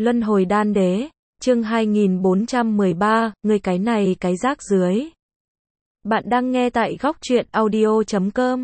Luân hồi đan đế, chương 2413, người cái này cái rác dưới. Bạn đang nghe tại góc truyện audio.com.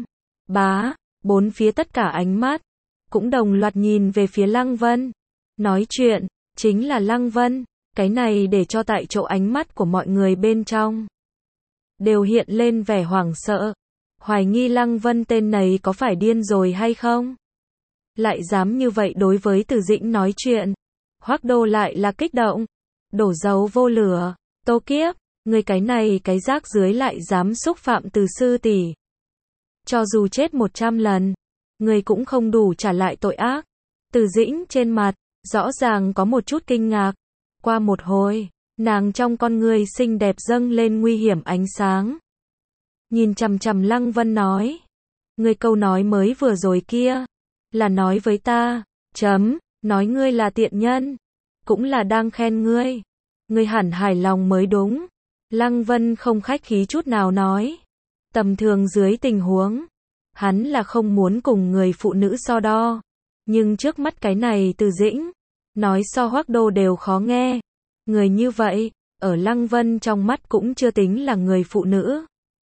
Bốn phía tất cả ánh mắt cũng đồng loạt nhìn về phía Lăng Vân. Nói chuyện chính là Lăng Vân, cái này để cho tại chỗ ánh mắt của mọi người bên trong đều hiện lên vẻ hoảng sợ, hoài nghi Lăng Vân tên này có phải điên rồi hay không? Lại dám như vậy đối với Từ Dĩnh nói chuyện. Hoắc Đô lại là kích động, đổ dầu vô lửa, Tô Kiếp, người cái này cái rác dưới lại dám xúc phạm Từ sư tỷ. Cho dù chết 100 lần, người cũng không đủ trả lại tội ác. Từ Dĩnh trên mặt, rõ ràng có một chút kinh ngạc. Qua một hồi, nàng trong con người xinh đẹp dâng lên nguy hiểm ánh sáng. Nhìn chằm chằm Lăng Vân nói, người câu nói mới vừa rồi kia, là nói với ta, nói ngươi là tiện nhân, cũng là đang khen ngươi. Ngươi hẳn hài lòng mới đúng. Lăng Vân không khách khí chút nào nói. Tầm thường dưới tình huống, hắn là không muốn cùng người phụ nữ so đo. Nhưng trước mắt cái này Từ Dĩnh, nói so Hoắc Đô đều khó nghe. Người như vậy, ở Lăng Vân trong mắt cũng chưa tính là người phụ nữ.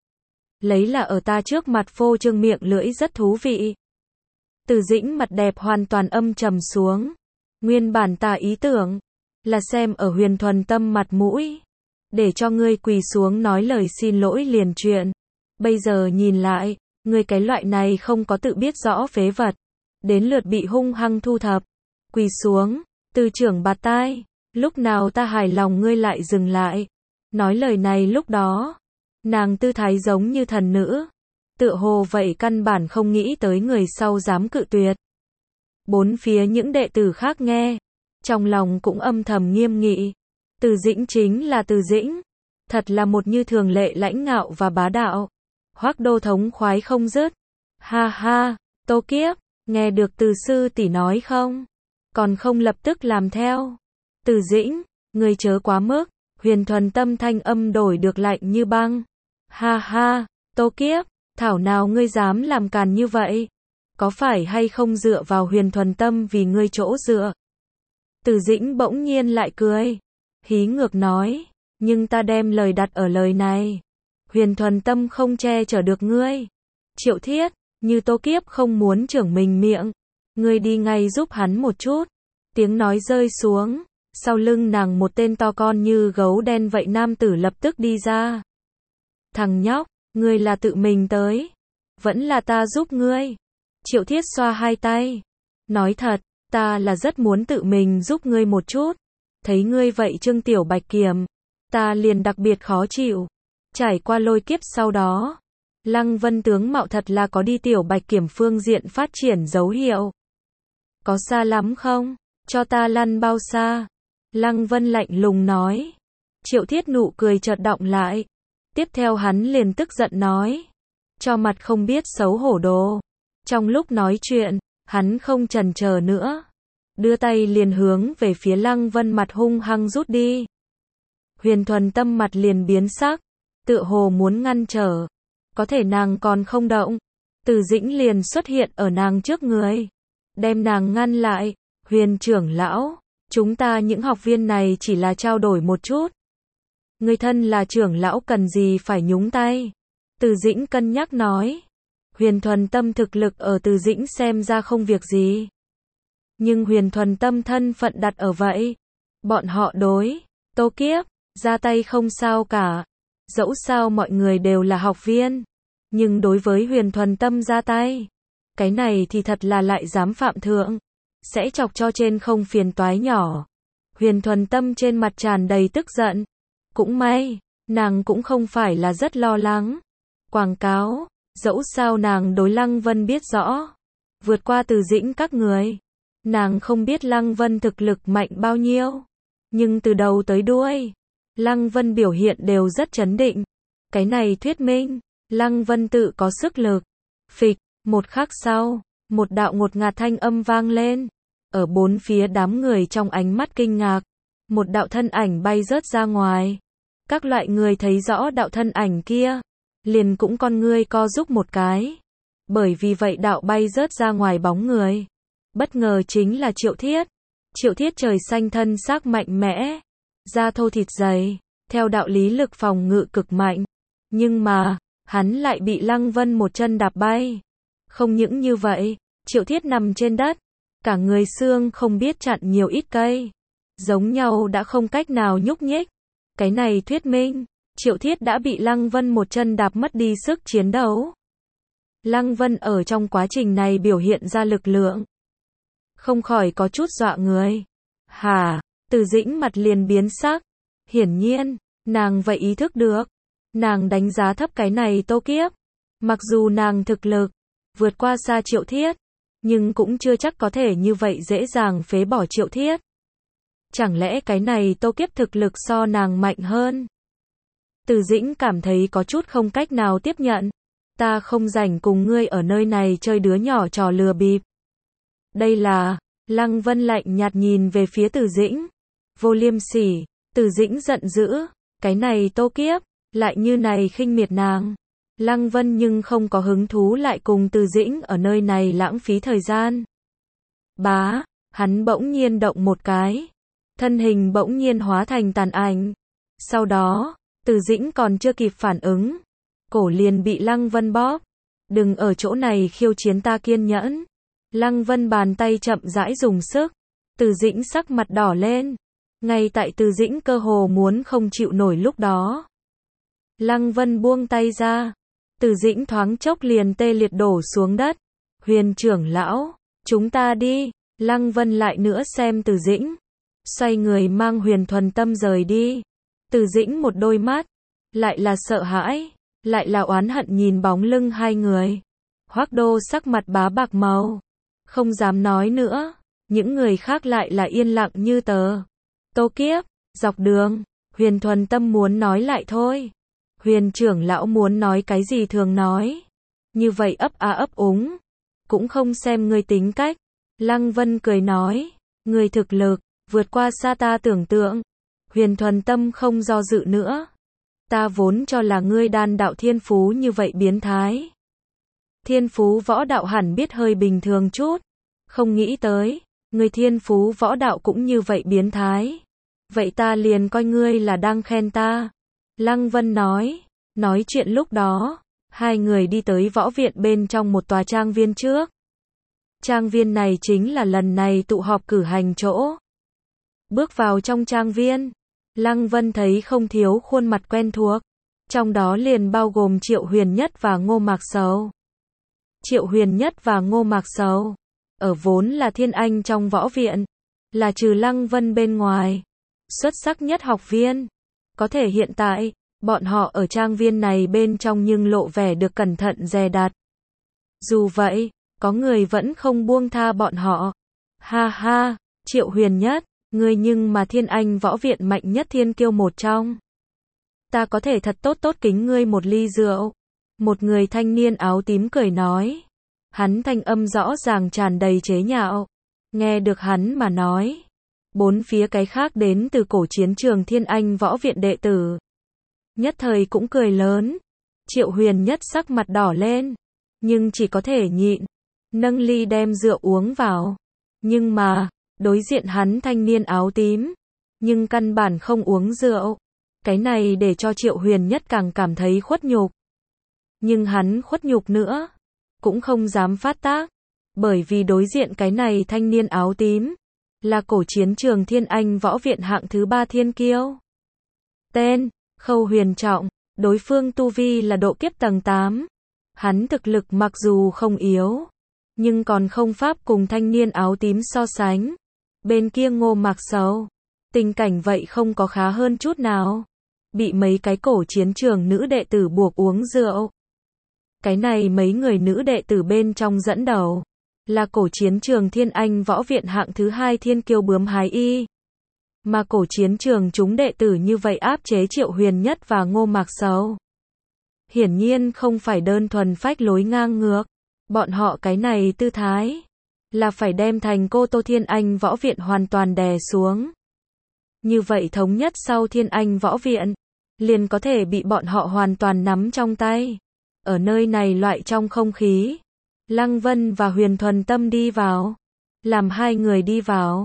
Lấy là ở ta trước mặt phô trương miệng lưỡi rất thú vị. Từ Dĩnh mặt đẹp hoàn toàn âm trầm xuống. Nguyên bản ta ý tưởng là xem ở Huyền Thuần Tâm mặt mũi, để cho ngươi quỳ xuống nói lời xin lỗi liền chuyện. Bây giờ nhìn lại, ngươi cái loại này không có tự biết rõ phế vật, đến lượt bị hung hăng thu thập. Quỳ xuống, Từ trưởng bạt tai, lúc nào ta hài lòng ngươi lại dừng lại. Nói lời này lúc đó, nàng tư thái giống như thần nữ, tựa hồ vậy căn bản không nghĩ tới người sau dám cự tuyệt. Bốn phía những đệ tử khác nghe, trong lòng cũng âm thầm nghiêm nghị. Từ Dĩnh chính là Từ Dĩnh, thật là một như thường lệ lãnh ngạo và bá đạo. Hoắc Đô thống khoái không dứt. Ha ha, Tô Kiếp, nghe được Từ sư tỷ nói không? Còn không lập tức làm theo. Từ Dĩnh, ngươi chớ quá mức. Huyền Thuần Tâm thanh âm đổi được lạnh như băng. Ha ha, Tô Kiếp, thảo nào ngươi dám làm càn như vậy? Có phải hay không dựa vào Huyền Thuần Tâm vì ngươi chỗ dựa? Từ Dĩnh bỗng nhiên lại cười, hí ngược nói, nhưng ta đem lời đặt ở lời này. Huyền Thuần Tâm không che chở được ngươi. Triệu Thiết, như Tô Kiếp không muốn trưởng mình miệng, ngươi đi ngay giúp hắn một chút. Tiếng nói rơi xuống, sau lưng nàng một tên to con như gấu đen vậy nam tử lập tức đi ra. Thằng nhóc, ngươi là tự mình tới, vẫn là ta giúp ngươi. Triệu Thiết xoa hai tay, nói thật, ta là rất muốn tự mình giúp ngươi một chút. Thấy ngươi vậy Trương Tiểu Bạch Kiểm, ta liền đặc biệt khó chịu. Trải qua lôi kiếp sau đó, Lăng Vân tướng mạo thật là có đi Tiểu Bạch Kiểm phương diện phát triển dấu hiệu. Có xa lắm không? Cho ta lăn bao xa? Lăng Vân lạnh lùng nói. Triệu Thiết nụ cười chợt đọng lại. Tiếp theo hắn liền tức giận nói. Cho mặt không biết xấu hổ đồ. Trong lúc nói chuyện, hắn không chần chờ nữa, đưa tay liền hướng về phía Lăng Vân mặt hung hăng rút đi. Huyền Thuần Tâm mặt liền biến sắc, tựa hồ muốn ngăn trở, có thể nàng còn không động. Từ Dĩnh liền xuất hiện ở nàng trước người, đem nàng ngăn lại. Huyền trưởng lão, chúng ta những học viên này chỉ là trao đổi một chút. Người thân là trưởng lão cần gì phải nhúng tay? Từ Dĩnh cân nhắc nói. Huyền Thuần Tâm thực lực ở Từ Dĩnh xem ra không việc gì. Nhưng Huyền Thuần Tâm thân phận đặt ở vậy. Bọn họ đối, Tô Kiếp, ra tay không sao cả. Dẫu sao mọi người đều là học viên. Nhưng đối với Huyền Thuần Tâm ra tay, cái này thì thật là lại dám phạm thượng. Sẽ chọc cho trên không phiền toái nhỏ. Huyền Thuần Tâm trên mặt tràn đầy tức giận. Cũng may, nàng cũng không phải là rất lo lắng. Quảng cáo. Dẫu sao nàng đối Lăng Vân biết rõ, vượt qua Từ Dĩnh các người. Nàng không biết Lăng Vân thực lực mạnh bao nhiêu, nhưng từ đầu tới đuôi, Lăng Vân biểu hiện đều rất trấn định. Cái này thuyết minh, Lăng Vân tự có sức lực. Phịch, một khắc sau, một đạo ngột ngạt thanh âm vang lên. Ở bốn phía đám người trong ánh mắt kinh ngạc, một đạo thân ảnh bay rớt ra ngoài. Các loại người thấy rõ đạo thân ảnh kia, liền cũng con ngươi co rúm một cái. Bởi vì vậy đạo bay rớt ra ngoài bóng người, bất ngờ chính là Triệu Thiết. Triệu Thiết trời xanh thân xác mạnh mẽ, da thô thịt dày, theo đạo lý lực phòng ngự cực mạnh. Nhưng mà, hắn lại bị Lăng Vân một chân đạp bay. Không những như vậy, Triệu Thiết nằm trên đất, cả người xương không biết chặn nhiều ít cây, giống nhau đã không cách nào nhúc nhích. Cái này thuyết minh, Triệu Thiết đã bị Lăng Vân một chân đạp mất đi sức chiến đấu. Lăng Vân ở trong quá trình này biểu hiện ra lực lượng, không khỏi có chút dọa người. Hả? Từ Dĩnh mặt liền biến sắc. Hiển nhiên, nàng vậy ý thức được. Nàng đánh giá thấp cái này Tô Kiếp. Mặc dù nàng thực lực vượt qua xa Triệu Thiết, nhưng cũng chưa chắc có thể như vậy dễ dàng phế bỏ Triệu Thiết. Chẳng lẽ cái này Tô Kiếp thực lực so nàng mạnh hơn? Từ Dĩnh cảm thấy có chút không cách nào tiếp nhận. Ta không rảnh cùng ngươi ở nơi này chơi đứa nhỏ trò lừa bịp. Đây là, Lăng Vân lạnh nhạt nhìn về phía Từ Dĩnh. Vô liêm sỉ, Từ Dĩnh giận dữ, cái này Tô Kiếp, lại như này khinh miệt nàng. Lăng Vân nhưng không có hứng thú lại cùng Từ Dĩnh ở nơi này lãng phí thời gian. Bá, hắn bỗng nhiên động một cái. Thân hình bỗng nhiên hóa thành tàn ảnh. Sau đó, Từ Dĩnh còn chưa kịp phản ứng, cổ liền bị Lăng Vân bóp. Đừng ở chỗ này khiêu chiến ta kiên nhẫn. Lăng Vân bàn tay chậm rãi dùng sức. Từ Dĩnh sắc mặt đỏ lên. Ngay tại Từ Dĩnh cơ hồ muốn không chịu nổi lúc đó, Lăng Vân buông tay ra. Từ Dĩnh thoáng chốc liền tê liệt đổ xuống đất. Huyền trưởng lão, chúng ta đi. Lăng Vân lại nữa xem Từ Dĩnh, xoay người mang Huyền Thuần Tâm rời đi. Từ Dĩnh một đôi mắt, lại là sợ hãi, lại là oán hận nhìn bóng lưng hai người. Hoắc Đô sắc mặt bá bạc màu, không dám nói nữa. Những người khác lại là yên lặng như tờ. Tô Kiếp, dọc đường, Huyền Thuần Tâm muốn nói lại thôi. Huyền trưởng lão muốn nói cái gì thường nói. Như vậy ấp a ấp úng, cũng không xem ngươi tính cách. Lăng Vân cười nói, ngươi thực lực vượt qua xa ta tưởng tượng. Huyền Thuần Tâm không do dự nữa. Ta vốn cho là ngươi đan đạo thiên phú như vậy biến thái. Thiên phú võ đạo hẳn biết hơi bình thường chút. Không nghĩ tới, ngươi thiên phú võ đạo cũng như vậy biến thái. Vậy ta liền coi ngươi là đang khen ta. Lăng Vân nói chuyện lúc đó, hai người đi tới võ viện bên trong một tòa trang viên trước. Trang viên này chính là lần này tụ họp cử hành chỗ. Bước vào trong trang viên, Lăng Vân thấy không thiếu khuôn mặt quen thuộc, trong đó liền bao gồm Triệu Huyền Nhất và Ngô Mạc Sầu. Triệu Huyền Nhất và Ngô Mạc Sầu, ở vốn là thiên anh trong võ viện, là trừ Lăng Vân bên ngoài, xuất sắc nhất học viên. Có thể hiện tại, bọn họ ở trang viên này bên trong nhưng lộ vẻ được cẩn thận dè dặt. Dù vậy, có người vẫn không buông tha bọn họ. Ha ha, Triệu Huyền Nhất, ngươi nhưng mà thiên anh võ viện mạnh nhất thiên kiêu một trong. Ta có thể thật tốt tốt kính ngươi một ly rượu. Một người thanh niên áo tím cười nói. Hắn thanh âm rõ ràng tràn đầy chế nhạo. Nghe được hắn mà nói, bốn phía cái khác đến từ cổ chiến trường thiên anh võ viện đệ tử nhất thời cũng cười lớn. Triệu Huyền Nhất sắc mặt đỏ lên, nhưng chỉ có thể nhịn, nâng ly đem rượu uống vào. Nhưng mà, đối diện hắn thanh niên áo tím, nhưng căn bản không uống rượu. Cái này để cho Triệu Huyền Nhất càng cảm thấy khuất nhục. Nhưng hắn khuất nhục nữa, cũng không dám phát tác, bởi vì đối diện cái này thanh niên áo tím, là cổ chiến trường thiên anh võ viện hạng thứ 3 thiên kiêu. Tên, Khâu Huyền Trọng, đối phương tu vi là độ kiếp tầng 8. Hắn thực lực mặc dù không yếu, nhưng còn không pháp cùng thanh niên áo tím so sánh. Bên kia Ngô Mạc Sầu, tình cảnh vậy không có khá hơn chút nào. Bị mấy cái cổ chiến trường nữ đệ tử buộc uống rượu. Cái này mấy người nữ đệ tử bên trong dẫn đầu, là cổ chiến trường thiên anh võ viện hạng thứ 2 thiên kiêu Bướm Hái Y. Mà cổ chiến trường chúng đệ tử như vậy áp chế Triệu Huyền Nhất và Ngô Mạc Sầu. Hiển nhiên không phải đơn thuần phách lối ngang ngược. Bọn họ cái này tư thái, là phải đem thành Cô Tô thiên anh võ viện hoàn toàn đè xuống. Như vậy thống nhất sau thiên anh võ viện, liền có thể bị bọn họ hoàn toàn nắm trong tay. Ở nơi này loại trong không khí, Lăng Vân và Huyền Thuần Tâm đi vào. Làm hai người đi vào,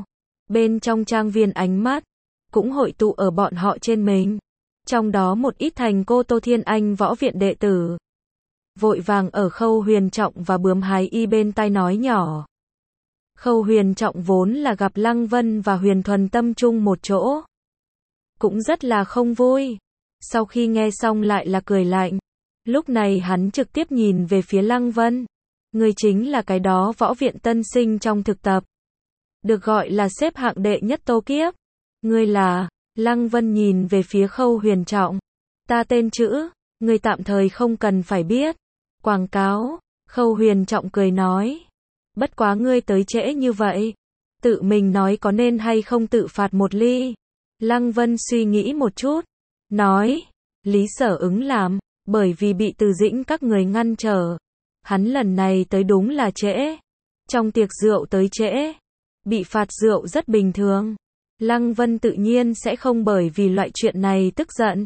Bên trong trang viên ánh mắt cũng hội tụ ở bọn họ trên mình. Trong đó một ít thành Cô Tô Thiên Anh võ viện đệ tử. Vội vàng ở Khâu Huyền Trọng và Bướm Hái Y bên tai nói nhỏ. Khâu Huyền Trọng vốn là gặp Lăng Vân và Huyền Thuần Tâm chung một chỗ. Cũng rất là không vui. Sau khi nghe xong lại là cười lạnh. Lúc này hắn trực tiếp nhìn về phía Lăng Vân. Người chính là cái đó võ viện tân sinh trong thực tập. Được gọi là xếp hạng đệ nhất Tô Kiếp. Ngươi là, Lăng Vân nhìn về phía Khâu Huyền Trọng. Ta tên chữ, ngươi tạm thời không cần phải biết. Quảng cáo, Khâu Huyền Trọng cười nói. Bất quá ngươi tới trễ như vậy. Tự mình nói có nên hay không tự phạt một ly. Lăng Vân suy nghĩ một chút. Nói, Lý Sở ứng làm, bởi vì bị Từ Dĩnh các người ngăn trở. Hắn lần này tới đúng là trễ. Trong tiệc rượu tới trễ. Bị phạt rượu rất bình thường. Lăng Vân tự nhiên sẽ không bởi vì loại chuyện này tức giận.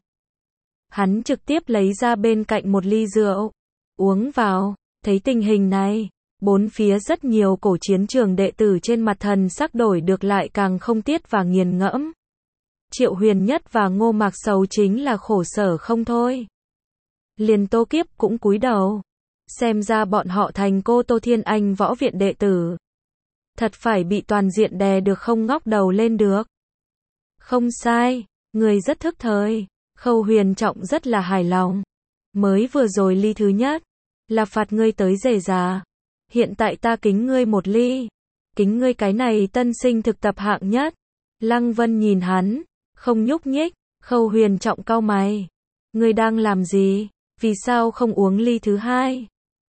Hắn trực tiếp lấy ra bên cạnh một ly rượu. Uống vào, thấy tình hình này. Bốn phía rất nhiều cổ chiến trường đệ tử trên mặt thần sắc đổi được lại càng không tiết và nghiền ngẫm. Triệu Huyền Nhất và Ngô Mạc Sầu chính là khổ sở không thôi. Liền Tô Kiếp cũng cúi đầu. Xem ra bọn họ thành Cô Tô Thiên Anh võ viện đệ tử. Thật phải bị toàn diện đè được không ngóc đầu lên được. Không sai, người rất thức thời. Khâu Huyền Trọng rất là hài lòng. Mới vừa rồi ly thứ nhất, là phạt ngươi tới rề già. Hiện tại ta kính ngươi một ly. Kính ngươi cái này tân sinh thực tập hạng nhất. Lăng Vân nhìn hắn, không nhúc nhích. Khâu Huyền Trọng cau mày. Ngươi đang làm gì? Vì sao không uống ly thứ hai?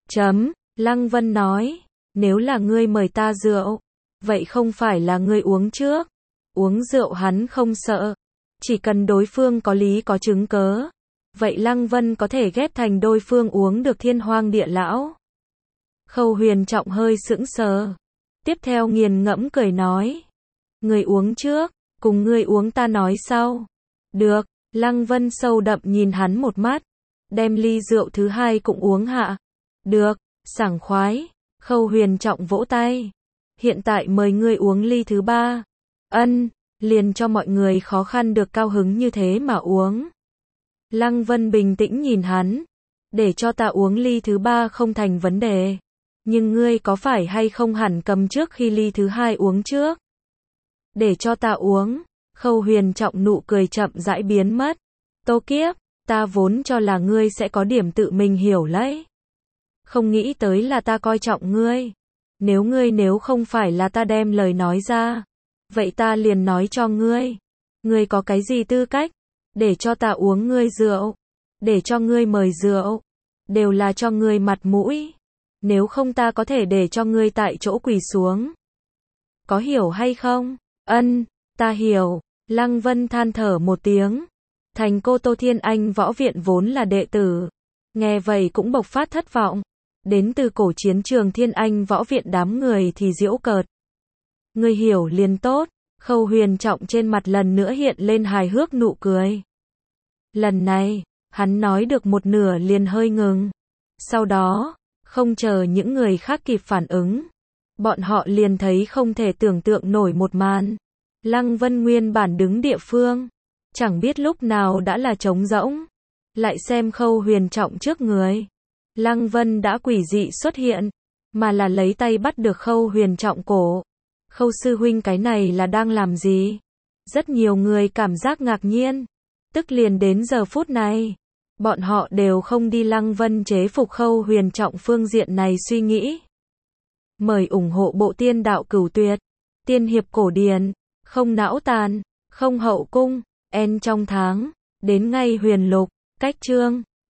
Lăng Vân nói. Nếu là ngươi mời ta rượu, vậy không phải là ngươi uống trước. Uống rượu hắn không sợ. Chỉ cần đối phương có lý có chứng cớ. Vậy Lăng Vân có thể ghép thành đối phương uống được Thiên Hoang Địa Lão. Khâu Huyền Trọng hơi sững sờ. Tiếp theo nghiền ngẫm cười nói. Ngươi uống trước, cùng ngươi uống ta nói sau. Được, Lăng Vân sâu đậm nhìn hắn một mắt. Đem ly rượu thứ hai cũng uống hạ. Được, sảng khoái. Khâu Huyền Trọng vỗ tay. Hiện tại mời ngươi uống ly thứ ba. Ân, liền cho mọi người khó khăn được cao hứng như thế mà uống. Lăng Vân bình tĩnh nhìn hắn. Để cho ta uống ly thứ ba không thành vấn đề. Nhưng ngươi có phải hay không hẳn cầm trước khi ly thứ hai uống trước? Để cho ta uống. Khâu Huyền Trọng nụ cười chậm rãi biến mất. Tô Kiếp, ta vốn cho là ngươi sẽ có điểm tự mình hiểu lấy. Không nghĩ tới là ta coi trọng ngươi. Nếu không phải là ta đem lời nói ra. Vậy ta liền nói cho ngươi. Ngươi có cái gì tư cách? Để cho ta uống ngươi rượu. Để cho ngươi mời rượu. Đều là cho ngươi mặt mũi. Nếu không ta có thể để cho ngươi tại chỗ quỳ xuống. Có hiểu hay không? Ân, ta hiểu. Lăng Vân than thở một tiếng. Thành Cô Tô Thiên Anh võ viện vốn là đệ tử. Nghe vậy cũng bộc phát thất vọng. Đến từ cổ chiến trường Thiên Anh võ viện đám người thì giễu cợt. Ngươi hiểu liền tốt. Khâu Huyền Trọng trên mặt lần nữa hiện lên hài hước nụ cười. Lần này, hắn nói được một nửa liền hơi ngừng. Sau đó, không chờ những người khác kịp phản ứng. Bọn họ liền thấy không thể tưởng tượng nổi một màn. Lăng Vân nguyên bản đứng địa phương. Chẳng biết lúc nào đã là trống rỗng. Lại xem Khâu Huyền Trọng trước người. Lăng Vân đã quỷ dị xuất hiện. Mà là lấy tay bắt được Khâu Huyền Trọng cổ. Khâu sư huynh cái này là đang làm gì? Rất nhiều người cảm giác ngạc nhiên. Tức liền đến giờ phút này. Bọn họ đều không đi Lăng Vân chế phục Khâu Huyền Trọng phương diện này suy nghĩ. Mời ủng hộ bộ tiên đạo Cửu Tuyệt. Tiên hiệp cổ điển. Không não tàn. Không hậu cung. En trong tháng. Đến ngay huyền lục. Cách chương.